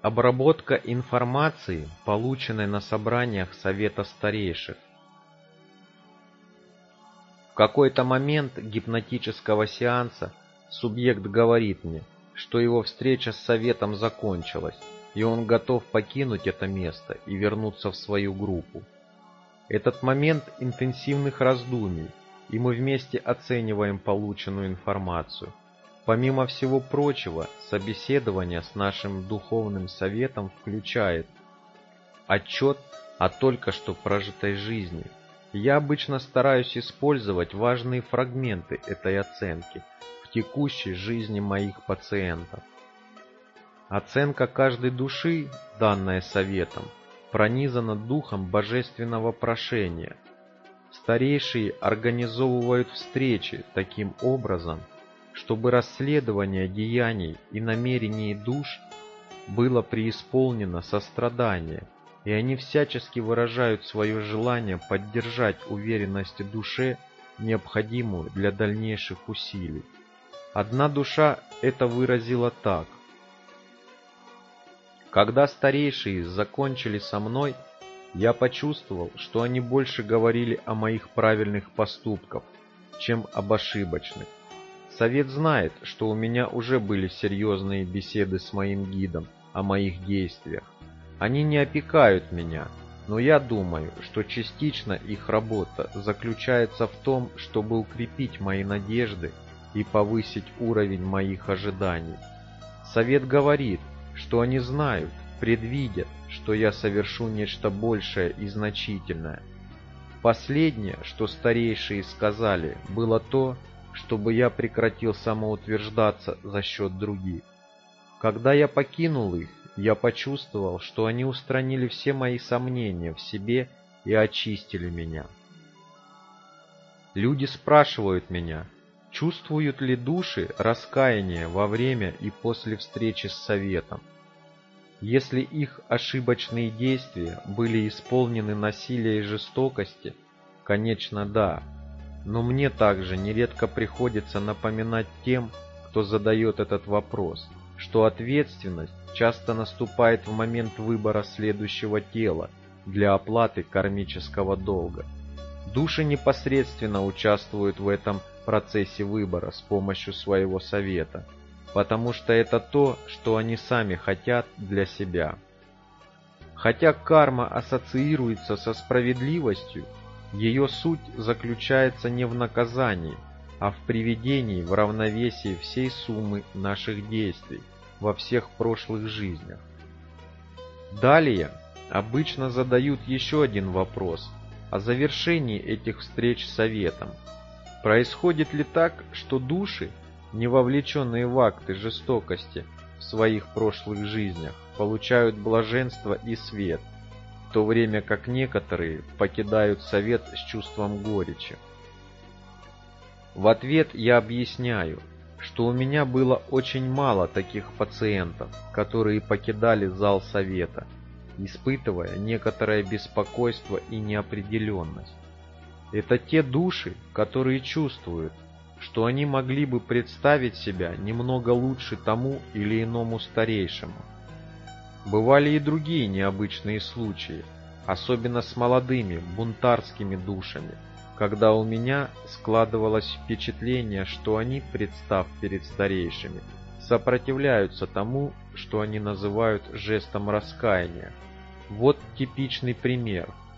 Обработка информации, полученной на собраниях Совета Старейших. В какой-то момент гипнотического сеанса субъект говорит мне, что его встреча с Советом закончилась, и он готов покинуть это место и вернуться в свою группу. Этот момент интенсивных раздумий, и мы вместе оцениваем полученную информацию. Помимо всего прочего, собеседование с нашим духовным советом включает отчет о только что прожитой жизни. Я обычно стараюсь использовать важные фрагменты этой оценки в текущей жизни моих пациентов. Оценка каждой души, данная советом, пронизана духом божественного прошения. Старейшие организовывают встречи таким образом, чтобы расследование деяний и намерений душ было преисполнено сострадания, и они всячески выражают свое желание поддержать уверенность душе, необходимую для дальнейших усилий. Одна душа это выразила так: «Когда старейшие закончили со мной, я почувствовал, что они больше говорили о моих правильных поступках, чем об ошибочных. Совет знает, что у меня уже были серьезные беседы с моим гидом о моих действиях. Они не опекают меня, но я думаю, что частично их работа заключается в том, чтобы укрепить мои надежды и повысить уровень моих ожиданий. Совет говорит, что они знают, предвидят, что я совершу нечто большее и значительное. Последнее, что старейшие сказали, было то, чтобы я прекратил самоутверждаться за счет других. Когда я покинул их, я почувствовал, что они устранили все мои сомнения в себе и очистили меня. Люди спрашивают меня, чувствуют ли души раскаяние во время и после встречи с Советом. Если их ошибочные действия были исполнены насилия и жестокости, конечно, да. Но мне также нередко приходится напоминать тем, кто задает этот вопрос, что ответственность часто наступает в момент выбора следующего тела для оплаты кармического долга. Души непосредственно участвуют в этом процессе выбора с помощью своего совета, потому что это то, что они сами хотят для себя. Хотя карма ассоциируется со справедливостью, ее суть заключается не в наказании, а в приведении в равновесие всей суммы наших действий во всех прошлых жизнях. Далее обычно задают еще один вопрос о завершении этих встреч с Советом. Происходит ли так, что души, не вовлеченные в акты жестокости в своих прошлых жизнях, получают блаженство и свет, в то время как некоторые покидают Совет с чувством горечи? В ответ я объясняю, что у меня было очень мало таких пациентов, которые покидали зал Совета, испытывая некоторое беспокойство и неопределенность. Это те души, которые чувствуют, что они могли бы представить себя немного лучше тому или иному старейшему. Бывали и другие необычные случаи, особенно с молодыми бунтарскими душами, когда у меня складывалось впечатление, что они, представ перед старейшими, сопротивляются тому, что они называют жестом раскаяния. Вот типичный пример.